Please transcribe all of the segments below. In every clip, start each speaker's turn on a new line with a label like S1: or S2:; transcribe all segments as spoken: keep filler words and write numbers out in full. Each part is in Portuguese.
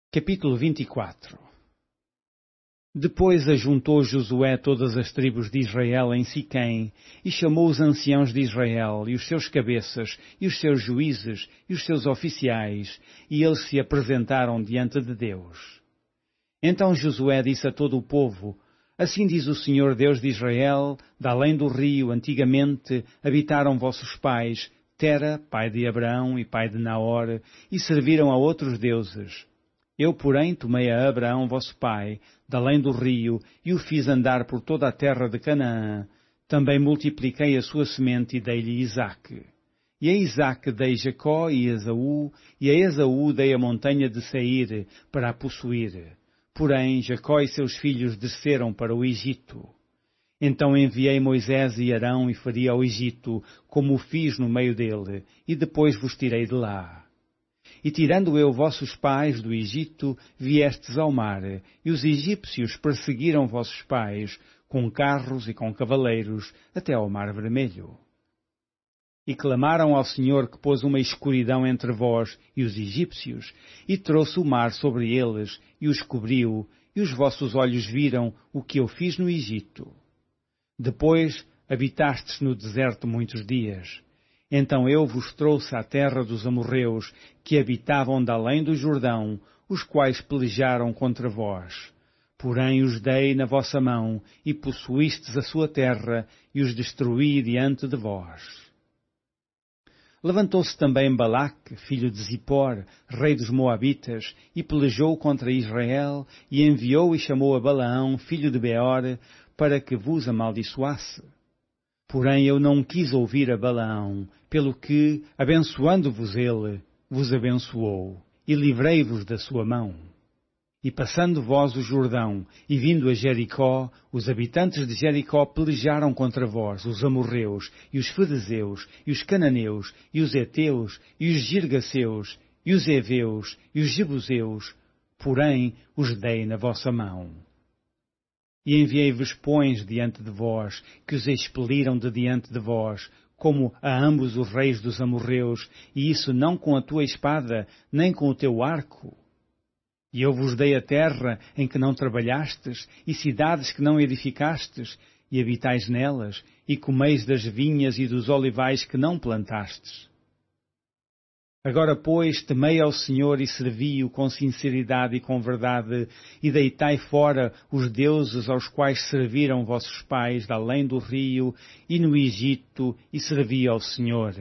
S1: Capítulo vinte e quatro. Depois ajuntou Josué todas as tribos de Israel em Siquém, e chamou os anciãos de Israel, e os seus cabeças, e os seus juízes, e os seus oficiais, e eles se apresentaram diante de Deus. Então Josué disse a todo o povo: Assim diz o Senhor Deus de Israel, da além do rio, antigamente habitaram vossos pais, Tera, pai de Abraão e pai de Naor, e serviram a outros deuses. Eu, porém, tomei a Abraão vosso pai, da além do rio, e o fiz andar por toda a terra de Canaã. Também multipliquei a sua semente e dei-lhe Isaque. E a Isaque dei Jacó e Esaú, e a Esaú dei a montanha de Seir, para a possuir. Porém, Jacó e seus filhos desceram para o Egito. Então enviei Moisés e Arão e feri ao Egito, como o fiz no meio dele, e depois vos tirei de lá. E tirando eu vossos pais do Egito, viestes ao mar, e os egípcios perseguiram vossos pais, com carros e com cavaleiros, até ao mar vermelho. E clamaram ao Senhor que pôs uma escuridão entre vós e os egípcios, e trouxe o mar sobre eles, e os cobriu, e os vossos olhos viram o que eu fiz no Egito. Depois habitastes no deserto muitos dias. Então eu vos trouxe à terra dos amorreus, que habitavam da além do Jordão, os quais pelejaram contra vós. Porém os dei na vossa mão, e possuístes a sua terra, e os destruí diante de vós. Levantou-se também Balaque, filho de Zippor, rei dos Moabitas, e pelejou contra Israel, e enviou e chamou a Balaão, filho de Beor, para que vos amaldiçoasse. Porém eu não quis ouvir a Balaão, pelo que, abençoando-vos ele, vos abençoou, e livrei-vos da sua mão. E passando vós o Jordão, e vindo a Jericó, os habitantes de Jericó pelejaram contra vós, os amorreus, e os ferezeus, e os cananeus, e os heteus, e os girgaceus, e os heveus, e os jebuseus, porém os dei na vossa mão. E enviei-vos pões diante de vós, que os expeliram de diante de vós, como a ambos os reis dos amorreus, e isso não com a tua espada, nem com o teu arco. E eu vos dei a terra em que não trabalhastes, e cidades que não edificastes, e habitais nelas, e comeis das vinhas e dos olivais que não plantastes. Agora, pois, temei ao Senhor e servi-o com sinceridade e com verdade, e deitai fora os deuses aos quais serviram vossos pais da além do rio e no Egito, e servi ao Senhor.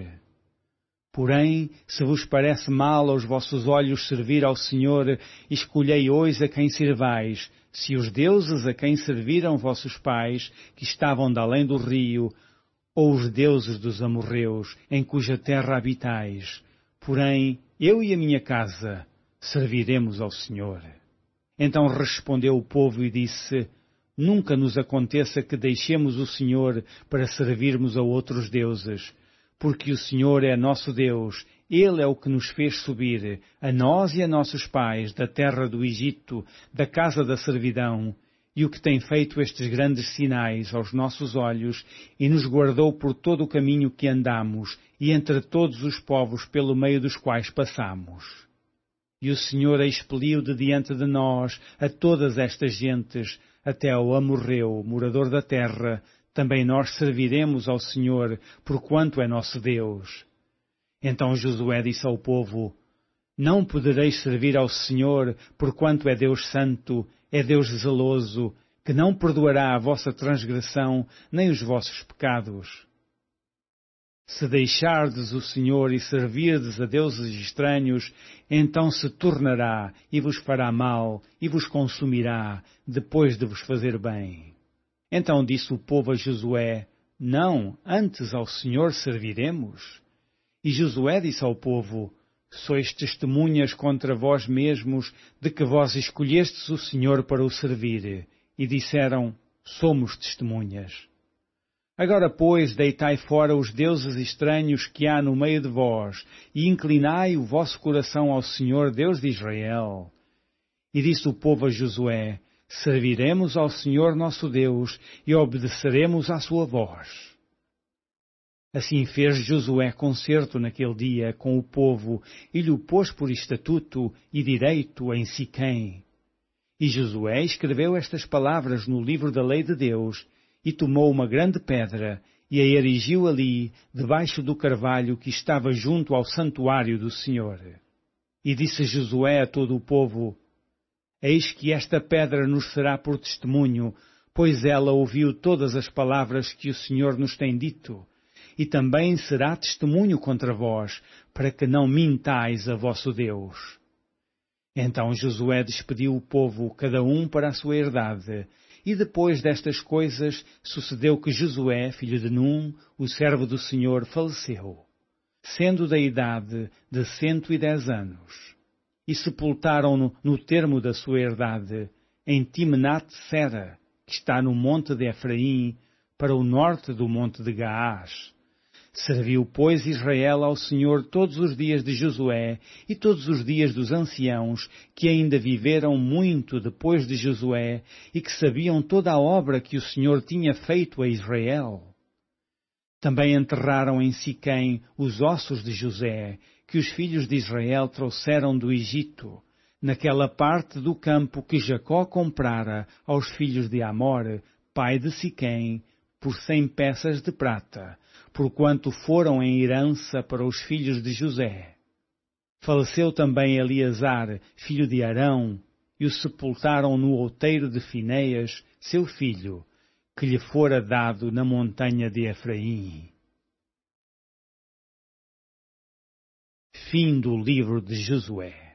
S1: Porém, se vos parece mal aos vossos olhos servir ao Senhor, escolhei hoje a quem servais, se os deuses a quem serviram vossos pais, que estavam da além do rio, ou os deuses dos amorreus, em cuja terra habitais. Porém, eu e a minha casa serviremos ao Senhor. Então respondeu o povo e disse: Nunca nos aconteça que deixemos o Senhor para servirmos a outros deuses, porque o Senhor é nosso Deus, Ele é o que nos fez subir, a nós e a nossos pais, da terra do Egito, da casa da servidão, e o que tem feito estes grandes sinais aos nossos olhos, e nos guardou por todo o caminho que andamos, e entre todos os povos pelo meio dos quais passamos. E o Senhor expeliu de diante de nós a todas estas gentes, até ao amorreu, morador da terra. Também nós serviremos ao Senhor, porquanto é nosso Deus. Então Josué disse ao povo: Não podereis servir ao Senhor, porquanto é Deus santo, é Deus zeloso, que não perdoará a vossa transgressão, nem os vossos pecados. Se deixardes o Senhor e servirdes a deuses estranhos, então se tornará e vos fará mal e vos consumirá, depois de vos fazer bem. Então disse o povo a Josué: Não, antes ao Senhor serviremos. E Josué disse ao povo: Sois testemunhas contra vós mesmos de que vós escolhestes o Senhor para o servir. E disseram: Somos testemunhas. Agora, pois, deitai fora os deuses estranhos que há no meio de vós, e inclinai o vosso coração ao Senhor Deus de Israel. E disse o povo a Josué: Serviremos ao Senhor nosso Deus, e obedeceremos à sua voz. Assim fez Josué concerto naquele dia com o povo e lhe o pôs por estatuto e direito em Siquém. E Josué escreveu estas palavras no livro da lei de Deus e tomou uma grande pedra e a erigiu ali, debaixo do carvalho que estava junto ao santuário do Senhor. E disse Josué a todo o povo: Eis que esta pedra nos será por testemunho, pois ela ouviu todas as palavras que o Senhor nos tem dito, e também será testemunho contra vós, para que não mintais a vosso Deus. Então Josué despediu o povo, cada um para a sua herdade, e depois destas coisas sucedeu que Josué, filho de Num, o servo do Senhor, faleceu, sendo da idade de cento e dez anos. E sepultaram-no no termo da sua herdade, em Timnat-Sera, que está no monte de Efraim, para o norte do monte de Gaás. Serviu, pois, Israel ao Senhor todos os dias de Josué e todos os dias dos anciãos, que ainda viveram muito depois de Josué e que sabiam toda a obra que o Senhor tinha feito a Israel. Também enterraram em Siquém os ossos de José, que os filhos de Israel trouxeram do Egito, naquela parte do campo que Jacó comprara aos filhos de Amor, pai de Siquém, por cem peças de prata, porquanto foram em herança para os filhos de José. Faleceu também Eleazar, filho de Arão, e o sepultaram no outeiro de Finéias, seu filho, que lhe fora dado na montanha de Efraim. Fim do livro de Josué.